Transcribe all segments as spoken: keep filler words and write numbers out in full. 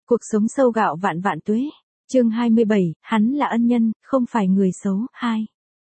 Cuộc sống sâu gạo vạn vạn tuế. Chương hai mươi bảy, hắn là ân nhân, không phải người xấu. hai.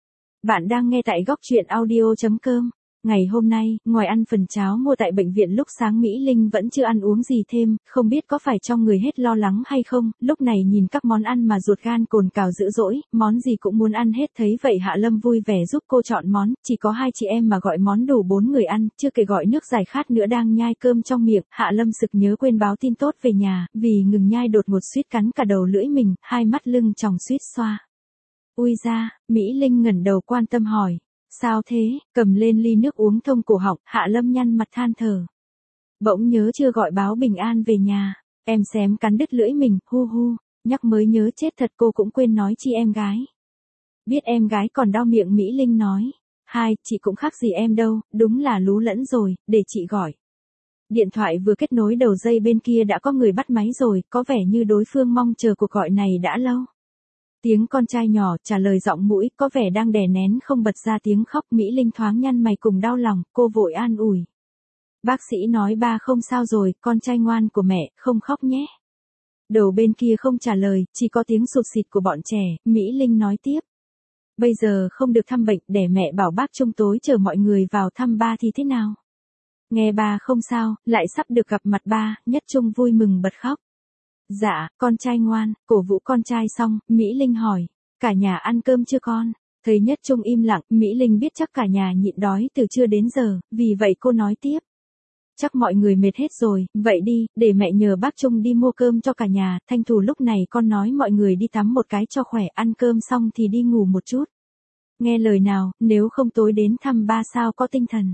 Bạn đang nghe tại góc truyện audio chấm com. Ngày hôm nay, ngoài ăn phần cháo mua tại bệnh viện lúc sáng Mỹ Linh vẫn chưa ăn uống gì thêm, không biết có phải trong người hết lo lắng hay không, lúc này nhìn các món ăn mà ruột gan cồn cào dữ dỗi, món gì cũng muốn ăn hết thấy vậy Hạ Lâm vui vẻ giúp cô chọn món, chỉ có hai chị em mà gọi món đủ bốn người ăn, chưa kể gọi nước giải khát nữa đang nhai cơm trong miệng, Hạ Lâm sực nhớ quên báo tin tốt về nhà, vì ngừng nhai đột ngột suýt cắn cả đầu lưỡi mình, hai mắt lưng tròng suýt xoa. Ui da, Mỹ Linh ngẩng đầu quan tâm hỏi. Sao thế, cầm lên ly nước uống thông cổ họng, Hạ Lâm nhăn mặt than thở. Bỗng nhớ chưa gọi báo bình an về nhà, em xém cắn đứt lưỡi mình, hu hu, nhắc mới nhớ chết thật cô cũng quên nói chi em gái. Biết em gái còn đau miệng Mỹ Linh nói. Hai, chị cũng khác gì em đâu, đúng là lú lẫn rồi, để chị gọi. Điện thoại vừa kết nối đầu dây bên kia đã có người bắt máy rồi, có vẻ như đối phương mong chờ cuộc gọi này đã lâu. Tiếng con trai nhỏ trả lời giọng mũi, có vẻ đang đè nén không bật ra tiếng khóc. Mỹ Linh thoáng nhăn mày cùng đau lòng, cô vội an ủi. Bác sĩ nói ba không sao rồi, con trai ngoan của mẹ, không khóc nhé. Đầu bên kia không trả lời, chỉ có tiếng sụt sịt của bọn trẻ, Mỹ Linh nói tiếp. Bây giờ không được thăm bệnh, để mẹ bảo bác trông tối chờ mọi người vào thăm ba thì thế nào? Nghe ba không sao, lại sắp được gặp mặt ba, Nhất Trung vui mừng bật khóc. Dạ, con trai ngoan, cổ vũ con trai xong, Mỹ Linh hỏi, cả nhà ăn cơm chưa con? Thấy Nhất Trung im lặng, Mỹ Linh biết chắc cả nhà nhịn đói từ trưa đến giờ, vì vậy cô nói tiếp. Chắc mọi người mệt hết rồi, vậy đi, để mẹ nhờ bác Trung đi mua cơm cho cả nhà, tranh thủ lúc này con nói mọi người đi tắm một cái cho khỏe, ăn cơm xong thì đi ngủ một chút. Nghe lời nào, nếu không tối đến thăm ba sao có tinh thần.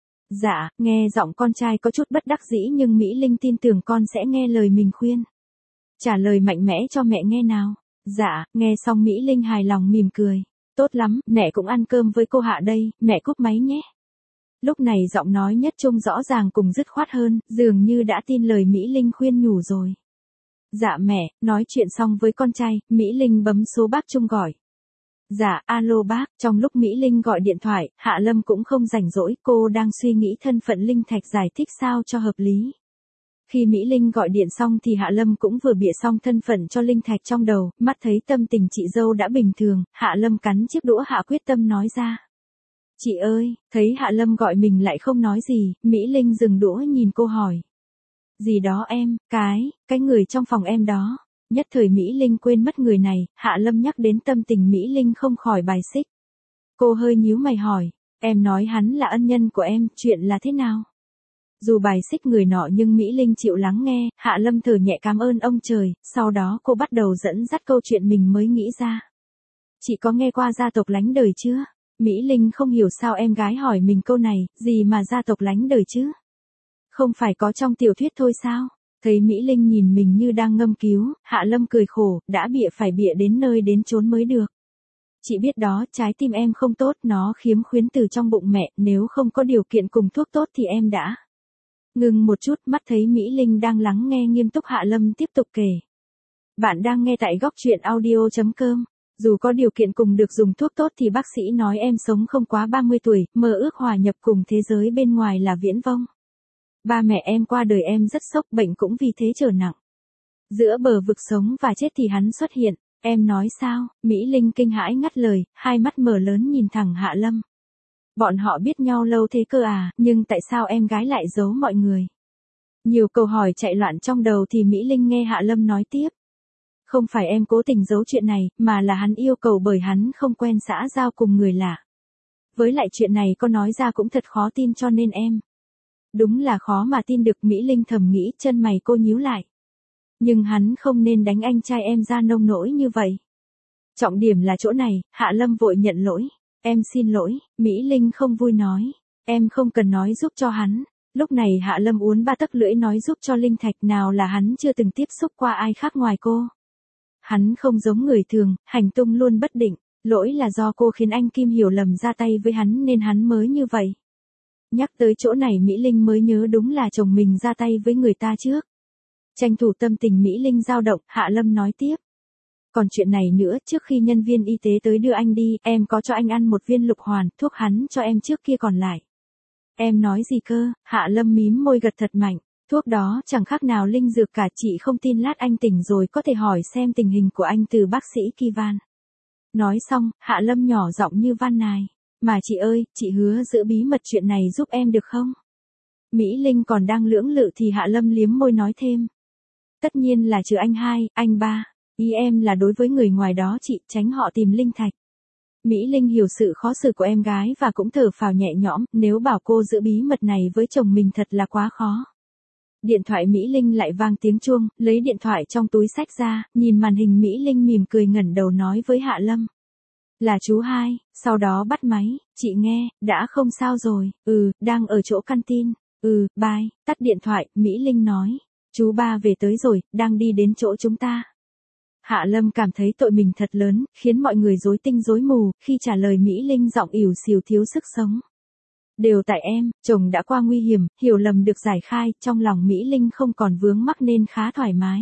Dạ, nghe giọng con trai có chút bất đắc dĩ nhưng Mỹ Linh tin tưởng con sẽ nghe lời mình khuyên. Trả lời mạnh mẽ cho mẹ nghe nào. Dạ, nghe xong Mỹ Linh hài lòng mỉm cười. Tốt lắm, mẹ cũng ăn cơm với cô Hạ đây, mẹ cúp máy nhé. Lúc này giọng nói Nhất Trung rõ ràng cùng dứt khoát hơn, dường như đã tin lời Mỹ Linh khuyên nhủ rồi. Dạ mẹ, nói chuyện xong với con trai, Mỹ Linh bấm số bác Trung gọi. Dạ, alo bác, trong lúc Mỹ Linh gọi điện thoại, Hạ Lâm cũng không rảnh rỗi, cô đang suy nghĩ thân phận Linh Thạch giải thích sao cho hợp lý. Khi Mỹ Linh gọi điện xong thì Hạ Lâm cũng vừa bịa xong thân phận cho Linh Thạch trong đầu, mắt thấy tâm tình chị dâu đã bình thường, Hạ Lâm cắn chiếc đũa hạ quyết tâm nói ra. Chị ơi, thấy Hạ Lâm gọi mình lại không nói gì, Mỹ Linh dừng đũa nhìn cô hỏi. Gì đó em, cái, cái người trong phòng em đó. Nhất thời Mỹ Linh quên mất người này, Hạ Lâm nhắc đến tâm tình Mỹ Linh không khỏi bài xích. Cô hơi nhíu mày hỏi, em nói hắn là ân nhân của em, chuyện là thế nào? Dù bài xích người nọ nhưng Mỹ Linh chịu lắng nghe, Hạ Lâm thở nhẹ cảm ơn ông trời, sau đó cô bắt đầu dẫn dắt câu chuyện mình mới nghĩ ra. Chị có nghe qua gia tộc lánh đời chưa? Mỹ Linh không hiểu sao em gái hỏi mình câu này, gì mà gia tộc lánh đời chứ? Không phải có trong tiểu thuyết thôi sao? Thấy Mỹ Linh nhìn mình như đang ngâm cứu, Hạ Lâm cười khổ, đã bịa phải bịa đến nơi đến chốn mới được. Chị biết đó, trái tim em không tốt, nó khiếm khuyến từ trong bụng mẹ, nếu không có điều kiện cùng thuốc tốt thì em đã. Ngừng một chút, mắt thấy Mỹ Linh đang lắng nghe nghiêm túc, Hạ Lâm tiếp tục kể. Bạn đang nghe tại góc truyện audio chấm com. Dù có điều kiện cùng được dùng thuốc tốt thì bác sĩ nói em sống không quá ba mươi tuổi, mơ ước hòa nhập cùng thế giới bên ngoài là viễn vông. Ba mẹ em qua đời em rất sốc, bệnh cũng vì thế trở nặng. Giữa bờ vực sống và chết thì hắn xuất hiện, em nói sao? Mỹ Linh kinh hãi ngắt lời, hai mắt mở lớn nhìn thẳng Hạ Lâm. Bọn họ biết nhau lâu thế cơ à, nhưng tại sao em gái lại giấu mọi người? Nhiều câu hỏi chạy loạn trong đầu thì Mỹ Linh nghe Hạ Lâm nói tiếp. Không phải em cố tình giấu chuyện này, mà là hắn yêu cầu bởi hắn không quen xã giao cùng người lạ. Với lại chuyện này có nói ra cũng thật khó tin cho nên em. Đúng là khó mà tin được, Mỹ Linh thầm nghĩ, chân mày cô nhíu lại. Nhưng hắn không nên đánh anh trai em ra nông nỗi như vậy. Trọng điểm là chỗ này, Hạ Lâm vội nhận lỗi. Em xin lỗi, Mỹ Linh không vui nói. Em không cần nói giúp cho hắn. Lúc này Hạ Lâm uốn ba tấc lưỡi nói giúp cho Linh Thạch, nào là hắn chưa từng tiếp xúc qua ai khác ngoài cô. Hắn không giống người thường, hành tung luôn bất định. Lỗi là do cô khiến anh Kim hiểu lầm ra tay với hắn nên hắn mới như vậy. Nhắc tới chỗ này Mỹ Linh mới nhớ đúng là chồng mình ra tay với người ta trước. Tranh thủ tâm tình Mỹ Linh dao động, Hạ Lâm nói tiếp. Còn chuyện này nữa, trước khi nhân viên y tế tới đưa anh đi, em có cho anh ăn một viên lục hoàn, thuốc hắn cho em trước kia còn lại. Em nói gì cơ? Hạ Lâm mím môi gật thật mạnh. Thuốc đó chẳng khác nào linh dược cả, chị không tin lát anh tỉnh rồi có thể hỏi xem tình hình của anh từ bác sĩ Kivan. Nói xong, Hạ Lâm nhỏ giọng như van nài. Mà chị ơi, chị hứa giữ bí mật chuyện này giúp em được không? Mỹ Linh còn đang lưỡng lự thì Hạ Lâm liếm môi nói thêm. Tất nhiên là trừ anh hai, anh ba. Ý em là đối với người ngoài đó chị, tránh họ tìm linh thạch. Mỹ Linh hiểu sự khó xử của em gái và cũng thở phào nhẹ nhõm, nếu bảo cô giữ bí mật này với chồng mình thật là quá khó. Điện thoại Mỹ Linh lại vang tiếng chuông, lấy điện thoại trong túi xách ra, nhìn màn hình Mỹ Linh mỉm cười ngẩng đầu nói với Hạ Lâm. Là chú hai, sau đó bắt máy, chị nghe, đã không sao rồi, ừ, đang ở chỗ canteen, ừ, bye, tắt điện thoại, Mỹ Linh nói. Chú ba về tới rồi, đang đi đến chỗ chúng ta. Hạ Lâm cảm thấy tội mình thật lớn, khiến mọi người rối tinh rối mù, khi trả lời Mỹ Linh giọng ỉu xìu thiếu sức sống. Đều tại em, chồng đã qua nguy hiểm, hiểu lầm được giải khai, trong lòng Mỹ Linh không còn vướng mắc nên khá thoải mái.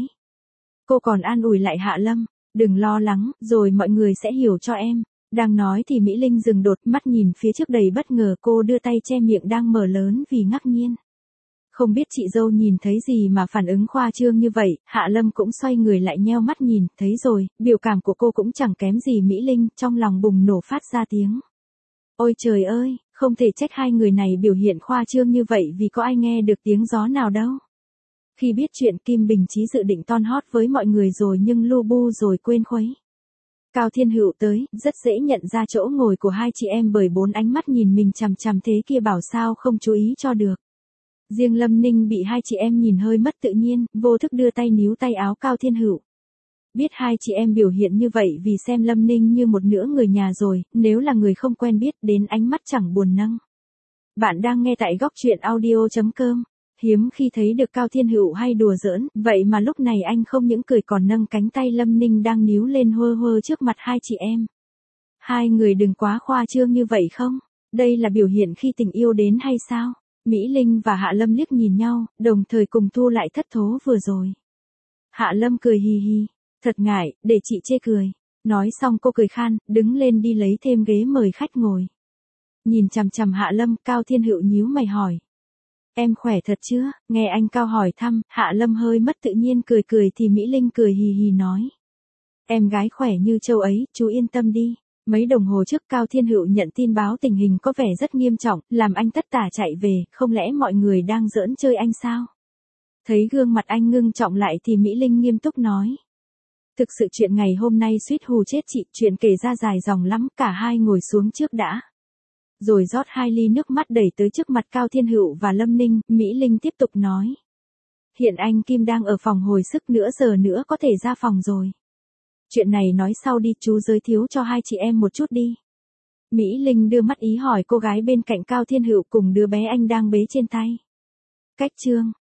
Cô còn an ủi lại Hạ Lâm, đừng lo lắng, rồi mọi người sẽ hiểu cho em. Đang nói thì Mỹ Linh dừng đột, mắt nhìn phía trước đầy bất ngờ, cô đưa tay che miệng đang mở lớn vì ngạc nhiên. Không biết chị dâu nhìn thấy gì mà phản ứng khoa trương như vậy, Hạ Lâm cũng xoay người lại nheo mắt nhìn, thấy rồi, biểu cảm của cô cũng chẳng kém gì Mỹ Linh, trong lòng bùng nổ phát ra tiếng. Ôi trời ơi, không thể trách hai người này biểu hiện khoa trương như vậy vì có ai nghe được tiếng gió nào đâu. Khi biết chuyện Kim Bình Chí dự định ton hót với mọi người rồi nhưng lu bu rồi quên khuấy. Cao Thiên Hữu tới, rất dễ nhận ra chỗ ngồi của hai chị em bởi bốn ánh mắt nhìn mình chằm chằm thế kia bảo sao không chú ý cho được. Riêng Lâm Ninh bị hai chị em nhìn hơi mất tự nhiên, vô thức đưa tay níu tay áo Cao Thiên Hữu. Biết hai chị em biểu hiện như vậy vì xem Lâm Ninh như một nửa người nhà rồi, nếu là người không quen biết đến ánh mắt chẳng buồn nâng. Bạn đang nghe tại góc truyện audio chấm com. Hiếm khi thấy được Cao Thiên Hữu hay đùa giỡn, vậy mà lúc này anh không những cười còn nâng cánh tay Lâm Ninh đang níu lên hơ hơ trước mặt hai chị em. Hai người đừng quá khoa trương như vậy không? Đây là biểu hiện khi tình yêu đến hay sao? Mỹ Linh và Hạ Lâm liếc nhìn nhau, đồng thời cùng thu lại thất thố vừa rồi. Hạ Lâm cười hì hì, thật ngại, để chị chê cười. Nói xong cô cười khan, đứng lên đi lấy thêm ghế mời khách ngồi. Nhìn chằm chằm Hạ Lâm, Cao Thiên Hữu nhíu mày hỏi. Em khỏe thật chưa? Nghe anh Cao hỏi thăm, Hạ Lâm hơi mất tự nhiên cười cười thì Mỹ Linh cười hì hì nói. Em gái khỏe như châu ấy, chú yên tâm đi. Mấy đồng hồ trước Cao Thiên Hữu nhận tin báo tình hình có vẻ rất nghiêm trọng, làm anh tất tả chạy về, không lẽ mọi người đang giỡn chơi anh sao? Thấy gương mặt anh ngưng trọng lại thì Mỹ Linh nghiêm túc nói. Thực sự chuyện ngày hôm nay suýt hù chết chị, chuyện kể ra dài dòng lắm, cả hai ngồi xuống trước đã. Rồi rót hai ly nước mắt đẩy tới trước mặt Cao Thiên Hữu và Lâm Ninh, Mỹ Linh tiếp tục nói. Hiện anh Kim đang ở phòng hồi sức, nửa giờ nữa có thể ra phòng rồi. Chuyện này nói sau đi, chú giới thiệu cho hai chị em một chút đi. Mỹ Linh đưa mắt ý hỏi cô gái bên cạnh Cao Thiên Hữu cùng đứa bé anh đang bế trên tay. Cách chương.